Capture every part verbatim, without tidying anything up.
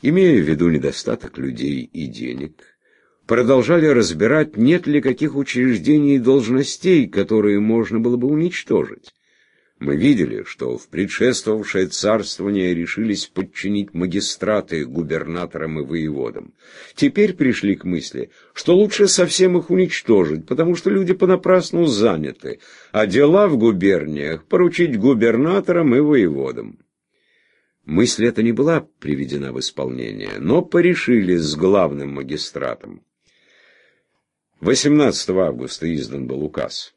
имея в виду недостаток людей и денег, продолжали разбирать, нет ли каких учреждений и должностей, которые можно было бы уничтожить. Мы видели, что в предшествовавшее царствование решились подчинить магистраты губернаторам и воеводам. Теперь пришли к мысли, что лучше совсем их уничтожить, потому что люди понапрасну заняты, а дела в губерниях поручить губернаторам и воеводам. Мысль эта не была приведена в исполнение, но порешили с главным магистратом. восемнадцатого августа издан был указ.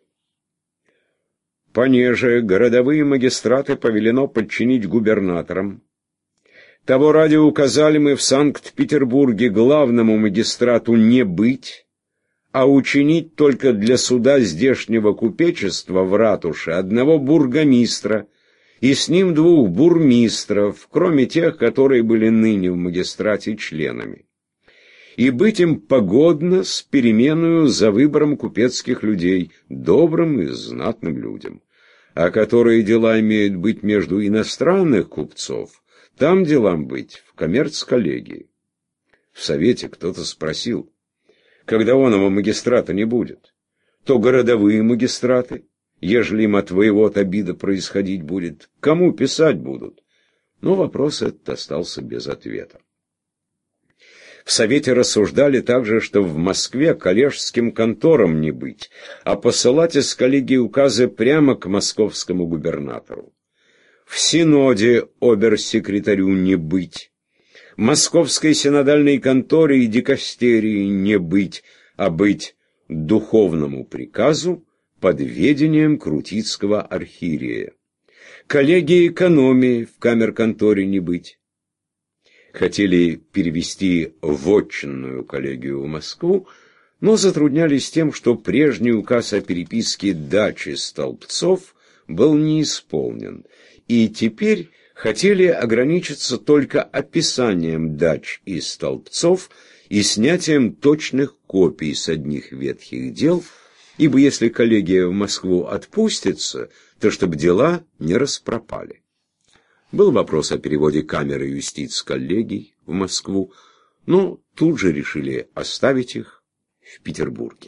Понеже городовые магистраты повелено подчинить губернаторам. Того ради указали мы в Санкт-Петербурге главному магистрату не быть, а учинить только для суда здешнего купечества в ратуше одного бургомистра и с ним двух бурмистров, кроме тех, которые были ныне в магистрате членами. И быть им погодно с переменою за выбором купецких людей, добрым и знатным людям. А которые дела имеют быть между иностранных купцов, там делам быть в коммерц-коллегии. В совете кто-то спросил, когда оного магистрата не будет, то городовые магистраты, ежели им от воевод обида происходить будет, кому писать будут? Но вопрос этот остался без ответа. В совете рассуждали также, что в Москве коллежским конторам не быть, а посылать из коллегии указы прямо к московскому губернатору. В синоде обер-секретарю не быть, московской синодальной конторе и дикастерии не быть, а быть духовному приказу под ведением крутицкого архиерея. Коллегии экономии в камер-конторе не быть. Хотели перевести вотчинную коллегию в Москву, но затруднялись тем, что прежний указ о переписке дачи столбцов был не исполнен, и теперь хотели ограничиться только описанием дач и столбцов и снятием точных копий с одних ветхих дел, ибо если коллегия в Москву отпустится, то чтобы дела не распропали. Был вопрос о переводе камеры юстиц-коллегий в Москву, но тут же решили оставить их в Петербурге.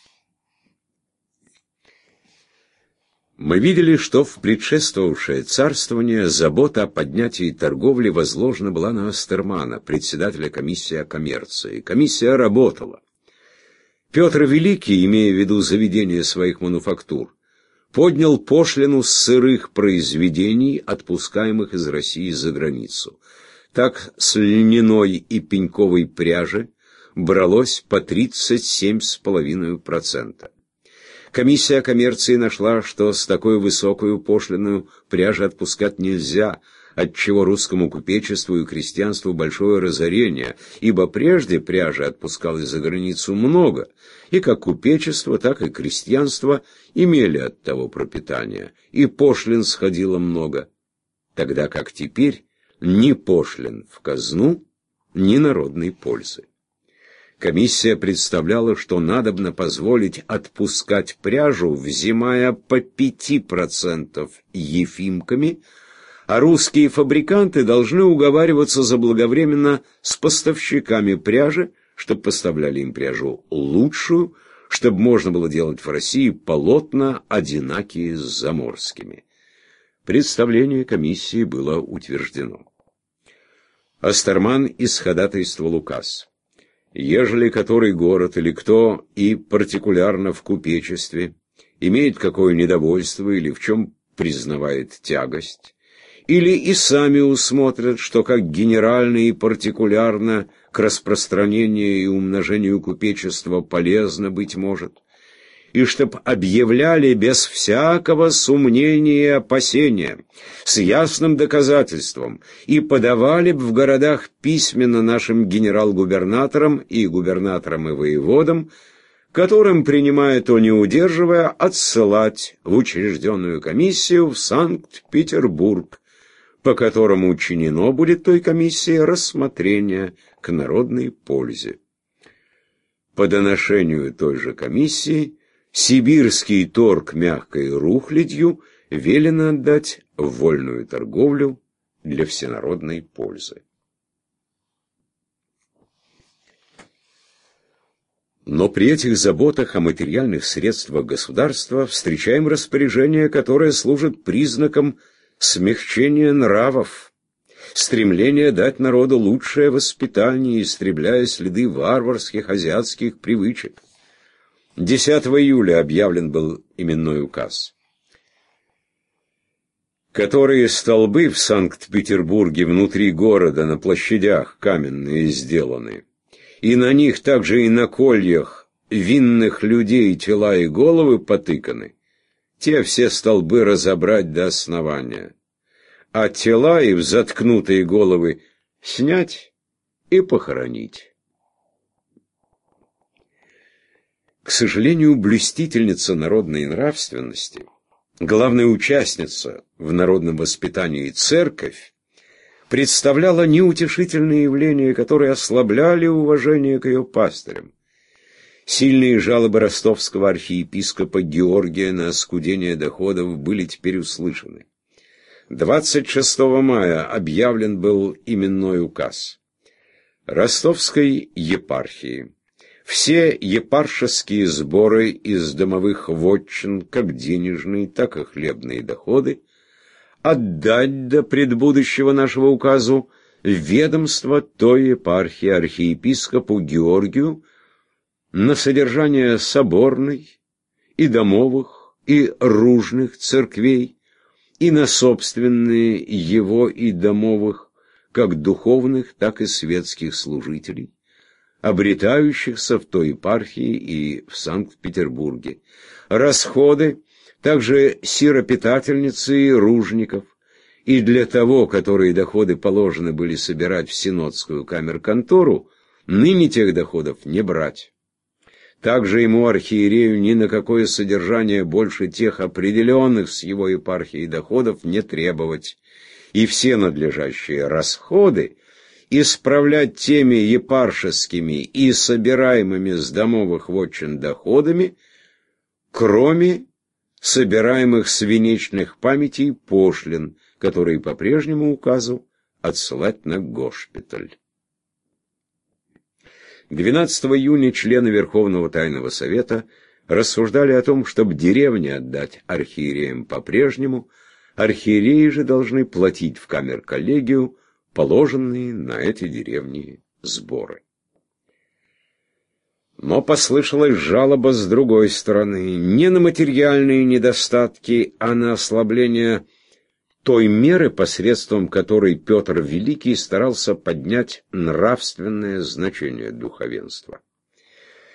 Мы видели, что в предшествовавшее царствование забота о поднятии торговли возложена была на Астермана, председателя комиссии о коммерции. Комиссия работала. Петр Великий, имея в виду заведение своих мануфактур, поднял пошлину с сырых произведений, отпускаемых из России за границу. Так с льняной и пеньковой пряжи бралось по тридцать семь с половиной процента. Комиссия коммерции нашла, что с такой высокой пошлиной пряжи отпускать нельзя, отчего русскому купечеству и крестьянству большое разорение, ибо прежде пряжи отпускалось за границу много, и как купечество, так и крестьянство имели от того пропитание, и пошлин сходило много, тогда как теперь ни пошлин в казну, ни народной пользы. Комиссия представляла, что надобно позволить отпускать пряжу, взимая по пяти процентов ефимками, а русские фабриканты должны уговариваться заблаговременно с поставщиками пряжи, чтобы поставляли им пряжу лучшую, чтобы можно было делать в России полотна, одинакие с заморскими. Представление комиссии было утверждено. Астерман исходатайствовал указ. Ежели который город или кто и партикулярно в купечестве имеет какое недовольство или в чем признавает тягость, или и сами усмотрят, что как генерально и партикулярно к распространению и умножению купечества полезно быть может, и чтоб объявляли без всякого сомнения и опасения, с ясным доказательством, и подавали б в городах письменно нашим генерал-губернаторам и губернаторам и воеводам, которым, принимая то не удерживая, отсылать в учрежденную комиссию в Санкт-Петербург, по которому учинено будет той комиссии рассмотрение к народной пользе. По доношению той же комиссии сибирский торг мягкой рухлядью велено отдать в вольную торговлю для всенародной пользы. Но при этих заботах о материальных средствах государства встречаем распоряжение, которое служит признаком смягчения нравов, стремление дать народу лучшее воспитание, истребляя следы варварских азиатских привычек. десятого июля объявлен был именной указ. Которые столбы в Санкт-Петербурге внутри города на площадях каменные сделаны, и на них также и на кольях винных людей тела и головы потыканы, те все столбы разобрать до основания, а тела и взаткнутые головы снять и похоронить. К сожалению, блюстительница народной нравственности, главная участница в народном воспитании церковь, представляла неутешительные явления, которые ослабляли уважение к ее пастырям. Сильные жалобы ростовского архиепископа Георгия на оскудение доходов были теперь услышаны. двадцать шестого мая объявлен был именной указ. Ростовской епархии все епаршеские сборы из домовых вотчин, как денежные, так и хлебные доходы, отдать до предбудущего нашего указу в ведомство той епархии архиепископу Георгию на содержание соборной и домовых и ружных церквей и на собственные его и домовых, как духовных, так и светских служителей, обретающихся в той епархии и в Санкт-Петербурге. Расходы также сиропитательницы и ружников, и для того, которые доходы положены были собирать в Синодскую камер-контору, ныне тех доходов не брать. Также ему, архиерею, ни на какое содержание больше тех определенных с его епархией доходов не требовать, и все надлежащие расходы исправлять теми епаршескими и собираемыми с домовых вотчин доходами, кроме собираемых свинечных памятей пошлин, которые по прежнему указу отсылать на госпиталь. двенадцатого июня члены Верховного Тайного Совета рассуждали о том, чтобы деревни отдать архиереям по-прежнему, архиереи же должны платить в камер-коллегию положенные на эти деревни сборы. Но послышалась жалоба с другой стороны, не на материальные недостатки, а на ослабление той меры, посредством которой Петр Великий старался поднять нравственное значение духовенства.